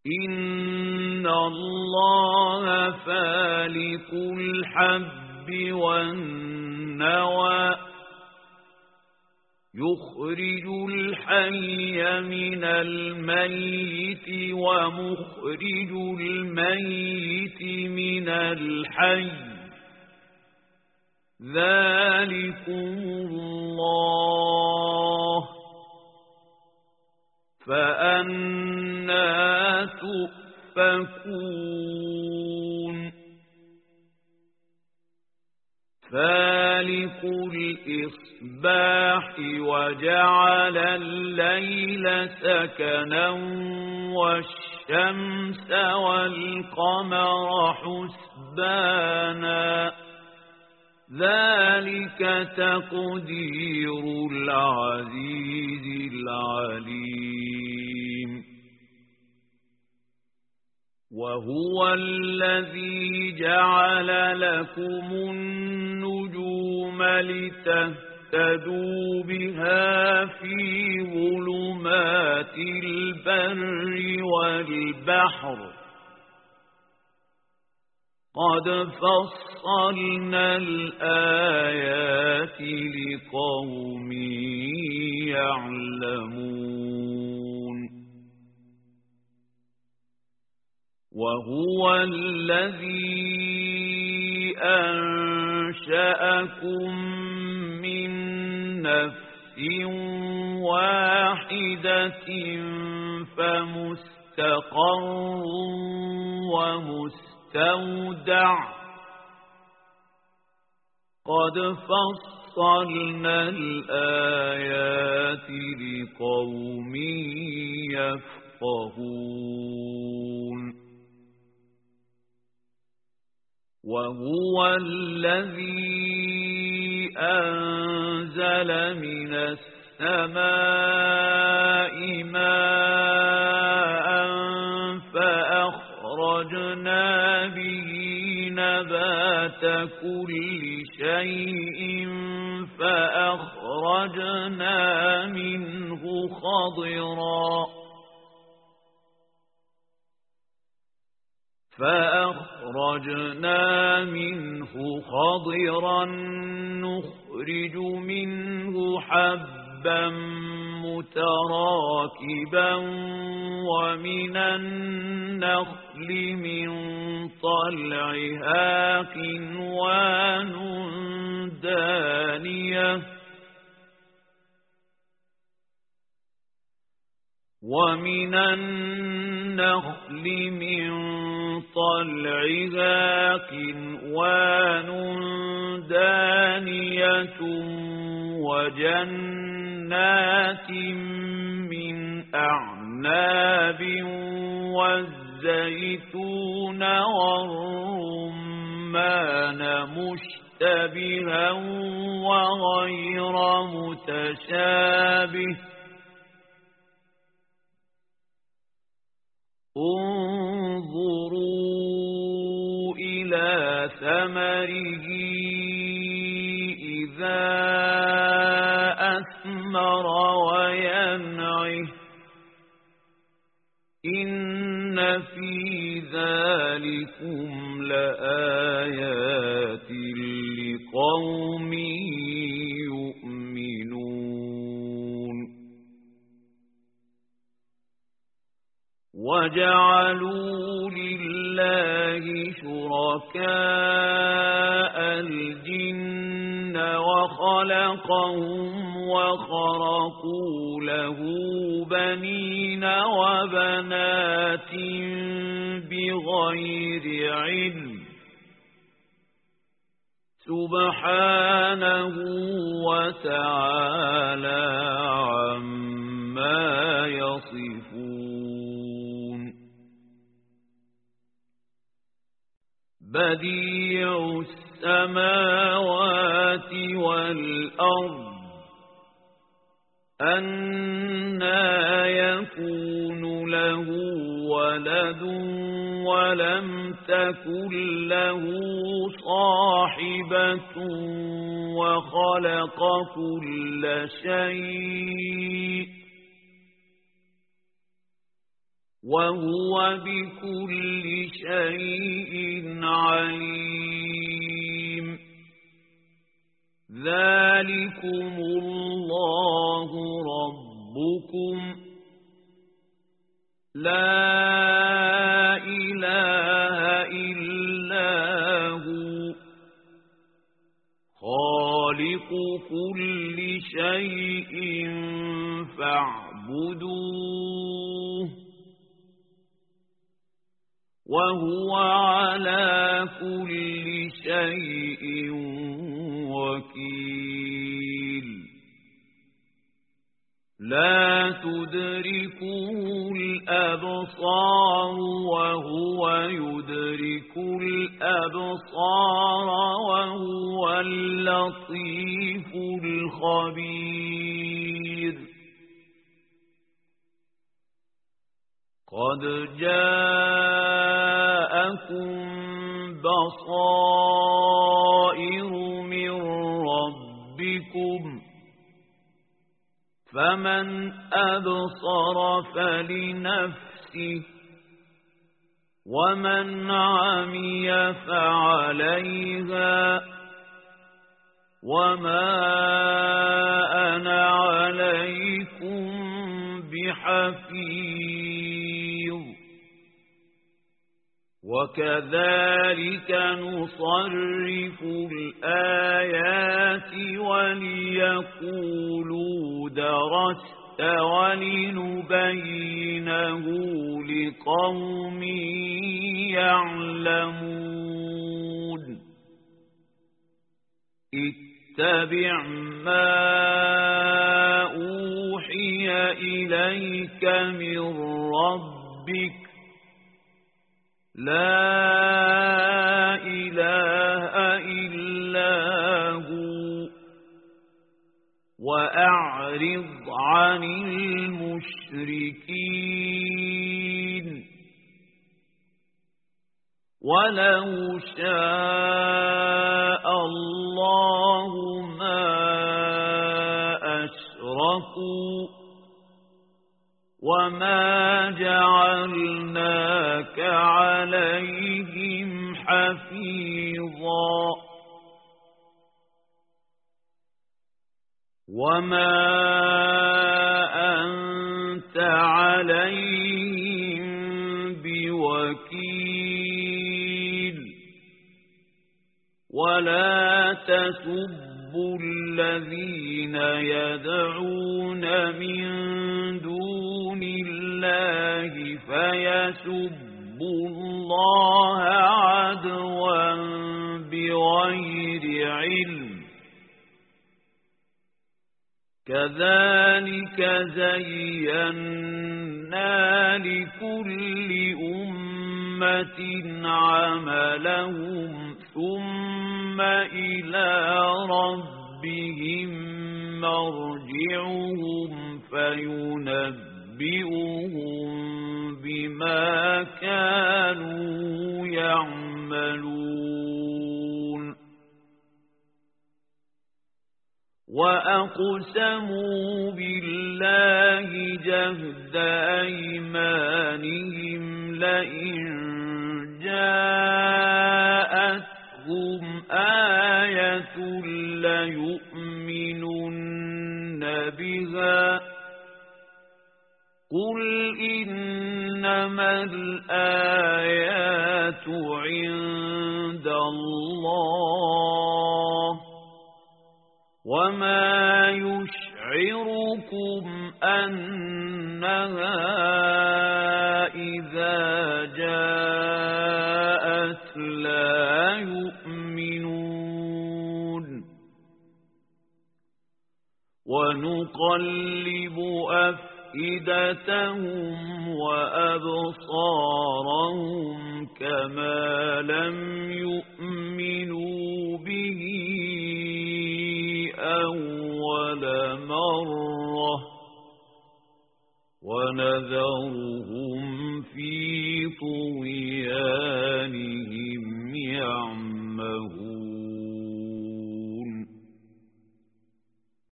إن الله فالق الحب والنوى يخرج الحي من الميت ومخرج الميت من الحي ذلكم الله فأنى تؤفكون فالق الإصباح وجعل الليل سكنا والشمس والقمر حسبانا ذلك تقدير العزيز العليم وهو الذي جعل لكم النجوم لتهتدوا بها في ظلمات البر والبحر قد فصلنا الآيات لقوم يعلمون وهو الذي أنشأكم من نفس واحدة فمستقر ومستودع قد فصلنا الآيات لقوم يفقهون وهو الذي أنزل من السماء ماء فأخرجنا به نبات كل شيء فأخرجنا منه خضرا نخرج منه حبا متراكبا ومن النخل من طلعها قنوان دانية ومن النخل من طلعها قنوان دانية وجنات من أعناب والزيتون والرمان مشتبها وغير متشابه انظروا إلى ثمره إذا أثمر وينعه إن في ذلكم لآيات لقوم يؤمنون وجعلوا لله شركاء الجن وخلقهم وخرقوا له بنين وبنات بغير علم سبحانه وتعالى عما يصفون بديع السماوات والأرض أنى يكون له ولد ولم تكن له صاحبة وخلق كل شيء وهو بكل شيء عليم. ذلكم الله ربكم لا إله إلا هو خالق كل شيء فاعبدوه وهو على كل شيء وكيل. لا تدركه الأبصار وهو يدرك الأبصار وهو اللطيف الخبير. قد جاءكم بصائر من ربكم فمن أبصر فلنفسه ومن عمي فعليها وما أنا عليكم بحفيظ. وكذلك نصرف الآيات وليقولوا درست ولنبينه لقوم يعلمون. اتبع ما أوحي إليك من ربك لا إله إلا هو وأعرض عن المشركين. ولو شاء الله ما أشركوا وما جعلناك عليهم حفيظا وما أنت عليهم بوكيل. ولا تسبوا الذين يدعون من دون الله فيسبوا الله عدوا بغير علم. كذلك زينا لكل أمة عملهم ثم إلى ربهم مرجعهم فينبئهم بما كانوا يعملون. وأقسموا بالله جهد أيمانهم لئن جاءتهم آية ليؤمنن بها قل إنما الآيات عند الله وما يشعركم أنها إذا جاءت لا يؤمنون. ونقلب أفئدتهم وأبصارهم كما لم يؤمنوا به أول مرة ونذرهم في طغيانهم يعمهون.